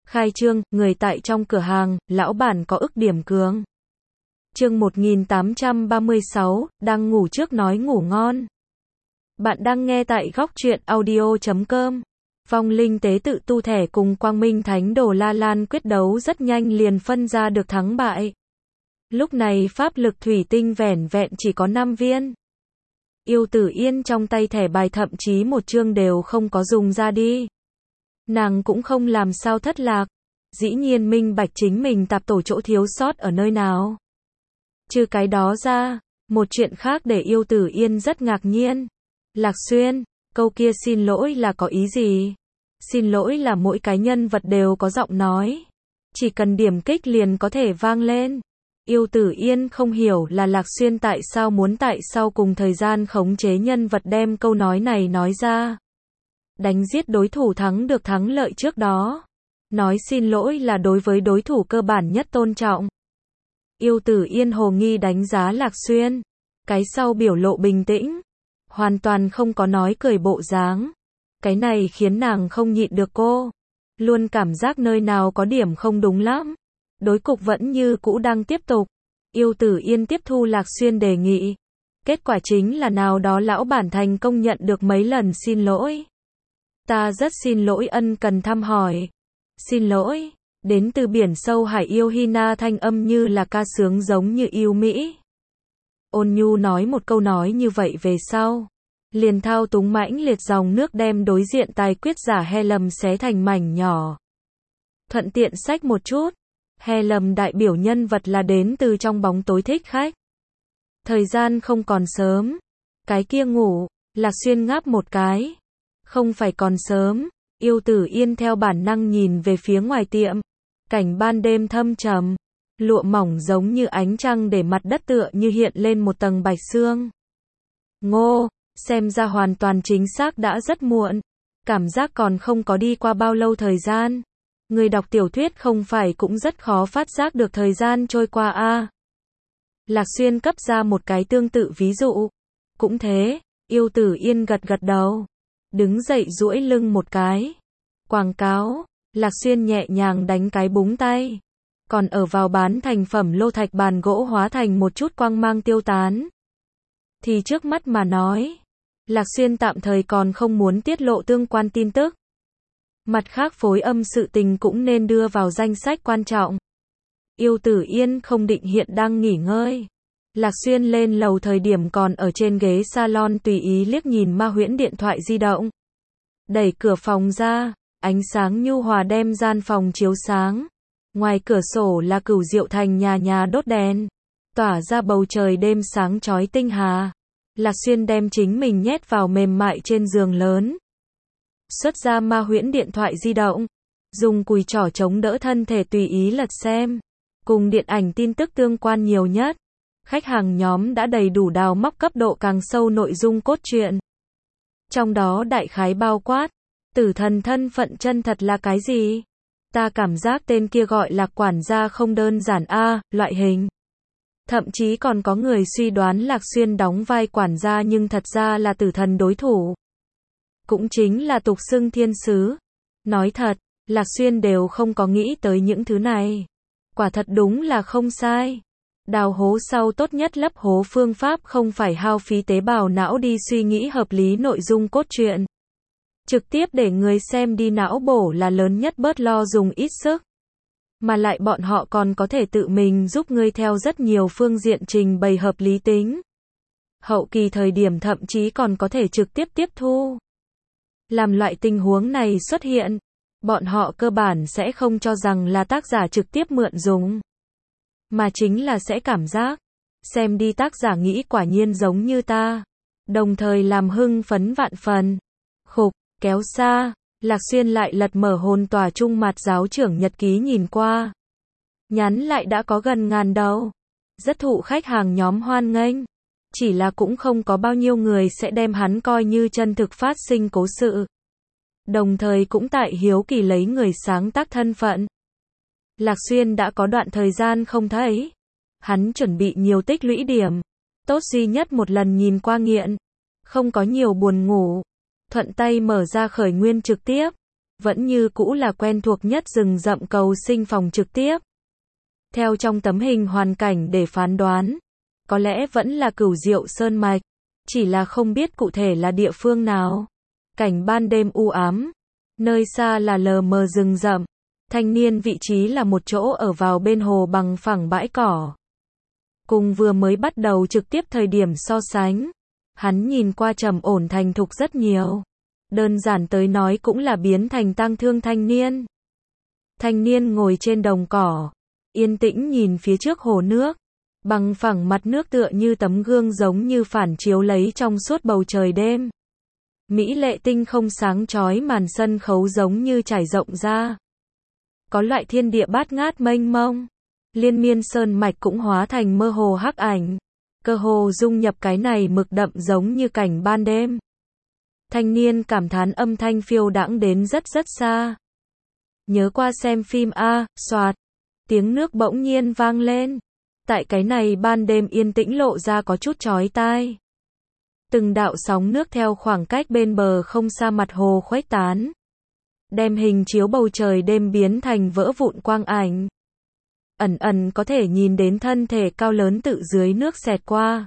Khai trương, người tại trong cửa hàng, lão bản có ức điểm cường. Chương 1836, đang ngủ trước nói ngủ ngon. Bạn đang nghe tại góc truyện audio.com. Vong linh tế tự tu thẻ cùng Quang Minh Thánh Đồ La Lan quyết đấu rất nhanh liền phân ra được thắng bại. Lúc này pháp lực thủy tinh vẻn vẹn chỉ có 5 viên. Yêu Tử Yên trong tay thẻ bài thậm chí một chương đều không có dùng ra đi. Nàng cũng không làm sao thất lạc. Dĩ nhiên minh bạch chính mình tạp tổ chỗ thiếu sót ở nơi nào. Trừ cái đó ra, một chuyện khác để Yêu Tử Yên rất ngạc nhiên. Lạc Xuyên, câu kia xin lỗi là có ý gì? Xin lỗi là mỗi cái nhân vật đều có giọng nói. Chỉ cần điểm kích liền có thể vang lên. Yêu Tử Yên không hiểu là Lạc Xuyên tại sao muốn tại sao cùng thời gian khống chế nhân vật đem câu nói này nói ra. Đánh giết đối thủ thắng được thắng lợi trước đó. Nói xin lỗi là đối với đối thủ cơ bản nhất tôn trọng. Yêu Tử Yên hồ nghi đánh giá Lạc Xuyên. Cái sau biểu lộ bình tĩnh. Hoàn toàn không có nói cười bộ dáng. Cái này khiến nàng không nhịn được cô. Luôn cảm giác nơi nào có điểm không đúng lắm. Đối cục vẫn như cũ đang tiếp tục. Yêu Tử Yên tiếp thu Lạc Xuyên đề nghị. Kết quả chính là nào đó lão bản thành công nhận được mấy lần xin lỗi. Ta rất xin lỗi ân cần thăm hỏi. Xin lỗi. Đến từ biển sâu hải yêu Hina thanh âm như là ca sướng giống như yêu Mỹ. Ôn nhu nói một câu nói như vậy về sau. Liền thao túng mãnh liệt dòng nước đem đối diện tài quyết giả He Lầm xé thành mảnh nhỏ. Thuận tiện sách một chút. He Lầm đại biểu nhân vật là đến từ trong bóng tối thích khách. Thời gian không còn sớm. Cái kia ngủ. Lạc Xuyên ngáp một cái. Không phải còn sớm. Yêu Tử Yên theo bản năng nhìn về phía ngoài tiệm. Cảnh ban đêm thâm trầm. Lụa mỏng giống như ánh trăng để mặt đất tựa như hiện lên một tầng bạch sương. Ngô, xem ra hoàn toàn chính xác đã rất muộn. Cảm giác còn không có đi qua bao lâu thời gian. Người đọc tiểu thuyết không phải cũng rất khó phát giác được thời gian trôi qua a. Lạc Xuyên cấp ra một cái tương tự ví dụ. Cũng thế, Yêu Tử Yên gật gật đầu. Đứng dậy duỗi lưng một cái. Quảng cáo, Lạc Xuyên nhẹ nhàng đánh cái búng tay. Còn ở vào bán thành phẩm lô thạch bàn gỗ hóa thành một chút quang mang tiêu tán. Thì trước mắt mà nói, Lạc Xuyên tạm thời còn không muốn tiết lộ tương quan tin tức. Mặt khác phối âm sự tình cũng nên đưa vào danh sách quan trọng. Yêu Tử Yên không định hiện đang nghỉ ngơi. Lạc Xuyên lên lầu thời điểm còn ở trên ghế salon tùy ý liếc nhìn ma huyễn điện thoại di động. Đẩy cửa phòng ra, ánh sáng nhu hòa đem gian phòng chiếu sáng. Ngoài cửa sổ là Cửu Diệu Thành nhà nhà đốt đèn, tỏa ra bầu trời đêm sáng chói tinh hà. Lạc Xuyên đem chính mình nhét vào mềm mại trên giường lớn. Xuất ra ma huyễn điện thoại di động, dùng cùi trỏ chống đỡ thân thể tùy ý lật xem. Cùng điện ảnh tin tức tương quan nhiều nhất. Khách hàng nhóm đã đầy đủ đào móc cấp độ càng sâu nội dung cốt truyện. Trong đó đại khái bao quát, tử thần thân phận chân thật là cái gì? Ta cảm giác tên kia gọi là quản gia không đơn giản a, loại hình. Thậm chí còn có người suy đoán Lạc Xuyên đóng vai quản gia nhưng thật ra là tử thần đối thủ. Cũng chính là tục xưng thiên sứ. Nói thật, Lạc Xuyên đều không có nghĩ tới những thứ này. Quả thật đúng là không sai. Đào hố sau tốt nhất lấp hố phương pháp không phải hao phí tế bào não đi suy nghĩ hợp lý nội dung cốt truyện. Trực tiếp để người xem đi não bổ là lớn nhất bớt lo dùng ít sức. Mà lại bọn họ còn có thể tự mình giúp ngươi theo rất nhiều phương diện trình bày hợp lý tính. Hậu kỳ thời điểm thậm chí còn có thể trực tiếp tiếp thu. Làm loại tình huống này xuất hiện, bọn họ cơ bản sẽ không cho rằng là tác giả trực tiếp mượn dùng. Mà chính là sẽ cảm giác, xem đi tác giả nghĩ quả nhiên giống như ta. Đồng thời làm hưng phấn vạn phần. Khục, kéo xa, Lạc Xuyên lại lật mở hồn tỏa trung mặt giáo trưởng nhật ký nhìn qua. Nhắn lại đã có gần 1000 đầu. Rất thụ khách hàng nhóm hoan nghênh. Chỉ là cũng không có bao nhiêu người sẽ đem hắn coi như chân thực phát sinh cố sự. Đồng thời cũng tại hiếu kỳ lấy người sáng tác thân phận. Lạc Xuyên đã có đoạn thời gian không thấy. Hắn chuẩn bị nhiều tích lũy điểm. Tốt duy nhất một lần nhìn qua nghiện. Không có nhiều buồn ngủ. Thuận tay mở ra khởi nguyên trực tiếp. vẫn như cũ là quen thuộc nhất rừng rậm cầu sinh phòng trực tiếp. Theo trong tấm hình hoàn cảnh để phán đoán, có lẽ vẫn là Cửu Diệu Sơn mạch, chỉ là không biết cụ thể là địa phương nào. Cảnh ban đêm u ám, nơi xa là lờ mờ rừng rậm, thanh niên vị trí là một chỗ ở vào bên hồ bằng phẳng bãi cỏ. Cùng vừa mới bắt đầu trực tiếp thời điểm so sánh, hắn nhìn qua trầm ổn thành thục rất nhiều. Đơn giản tới nói cũng là biến thành tang thương thanh niên. Thanh niên ngồi trên đồng cỏ, yên tĩnh nhìn phía trước hồ nước, bằng phẳng mặt nước tựa như tấm gương giống như phản chiếu lấy trong suốt bầu trời đêm. Mỹ lệ tinh không sáng chói màn sân khấu giống như trải rộng ra. Có loại thiên địa bát ngát mênh mông, liên miên sơn mạch cũng hóa thành mơ hồ hắc ảnh, cơ hồ dung nhập cái này mực đậm giống như cảnh ban đêm. Thanh niên cảm thán âm thanh phiêu đãng đến rất xa. Nhớ qua xem phim a, xoạt, tiếng nước bỗng nhiên vang lên. Tại cái này ban đêm yên tĩnh lộ ra có chút chói tai. Từng đạo sóng nước theo khoảng cách bên bờ không xa mặt hồ khuếch tán, đem hình chiếu bầu trời đêm biến thành vỡ vụn quang ảnh. Ẩn ẩn có thể nhìn đến thân thể cao lớn tự dưới nước xẹt qua,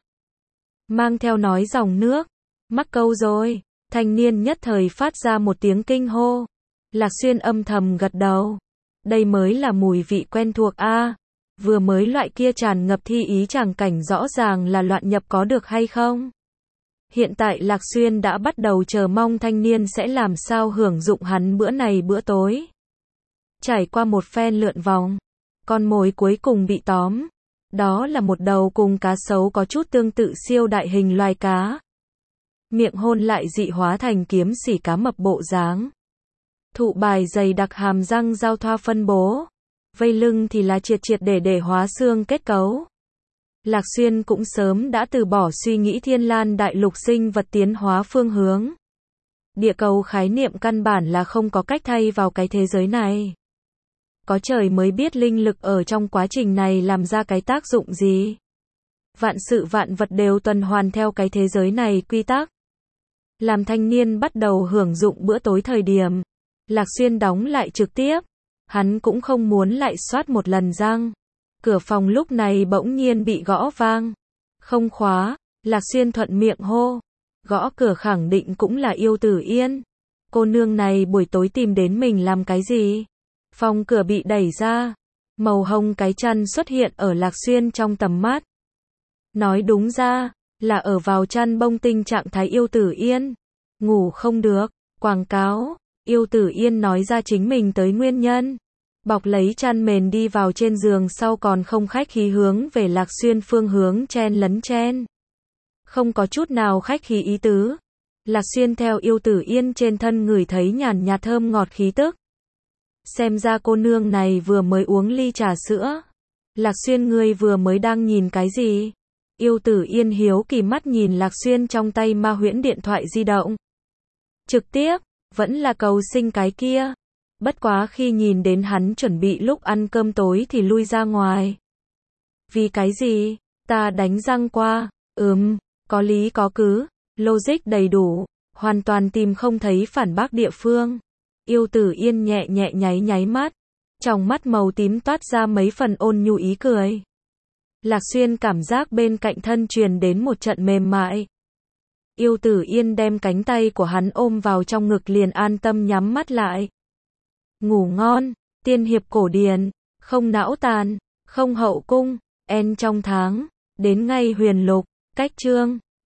mang theo nói dòng nước. Mắc câu rồi. Thanh niên nhất thời phát ra một tiếng kinh hô. Lạc Xuyên âm thầm gật đầu. Đây mới là mùi vị quen thuộc a. Vừa mới loại kia tràn ngập thi ý tràng cảnh rõ ràng là loạn nhập có được hay không? Hiện tại Lạc Xuyên đã bắt đầu chờ mong thanh niên sẽ làm sao hưởng dụng hắn bữa này bữa tối. Trải qua một phen lượn vòng, con mồi cuối cùng bị tóm. Đó là một đầu cùng cá sấu có chút tương tự siêu đại hình loài cá. Miệng hôn lại dị hóa thành kiếm xỉ cá mập bộ dáng. Thụ bài dày đặc hàm răng giao thoa phân bố. Vây lưng thì là triệt để hóa xương kết cấu. Lạc Xuyên cũng sớm đã từ bỏ suy nghĩ thiên lan đại lục sinh vật tiến hóa phương hướng. Địa cầu khái niệm căn bản là không có cách thay vào cái thế giới này. Có trời mới biết linh lực ở trong quá trình này làm ra cái tác dụng gì. Vạn sự vạn vật đều tuần hoàn theo cái thế giới này quy tắc. Làm thanh niên bắt đầu hưởng dụng bữa tối thời điểm, Lạc Xuyên đóng lại trực tiếp. Hắn cũng không muốn lại soát một lần răng. Cửa phòng lúc này bỗng nhiên bị gõ vang. Không khóa, Lạc Xuyên thuận miệng hô. Gõ cửa khẳng định cũng là Yêu Tử Yên. Cô nương này buổi tối tìm đến mình làm cái gì? Phòng cửa bị đẩy ra. Màu hồng cái chăn xuất hiện ở Lạc Xuyên trong tầm mắt. Nói đúng ra, là ở vào chăn bông tình trạng thái Yêu Tử Yên. Ngủ không được, quảng cáo. Yêu Tử Yên nói ra chính mình tới nguyên nhân. Bọc lấy chăn mền đi vào trên giường sau còn không khách khí hướng về Lạc Xuyên phương hướng chen lấn chen. Không có chút nào khách khí ý tứ. Lạc Xuyên theo Yêu Tử Yên trên thân ngửi thấy nhàn nhạt thơm ngọt khí tức. Xem ra cô nương này vừa mới uống ly trà sữa. Lạc Xuyên ngươi vừa mới đang nhìn cái gì? Yêu Tử Yên hiếu kỳ mắt nhìn Lạc Xuyên trong tay ma huyễn điện thoại di động. Trực tiếp, vẫn là cầu sinh cái kia. Bất quá khi nhìn đến hắn chuẩn bị lúc ăn cơm tối thì lui ra ngoài. Vì cái gì? Ta đánh răng qua. Có lý có cứ, logic đầy đủ, hoàn toàn tìm không thấy phản bác địa phương. Yêu Tử Yên nhẹ nhẹ nháy mắt, trong mắt màu tím toát ra mấy phần ôn nhu ý cười. Lạc Xuyên cảm giác bên cạnh thân truyền đến một trận mềm mại. Yêu Tử Yên đem cánh tay của hắn ôm vào trong ngực liền an tâm nhắm mắt lại. Ngủ ngon, tiên hiệp cổ điển, không não tàn, không hậu cung, en trong tháng, đến ngay huyền lục, cách chương.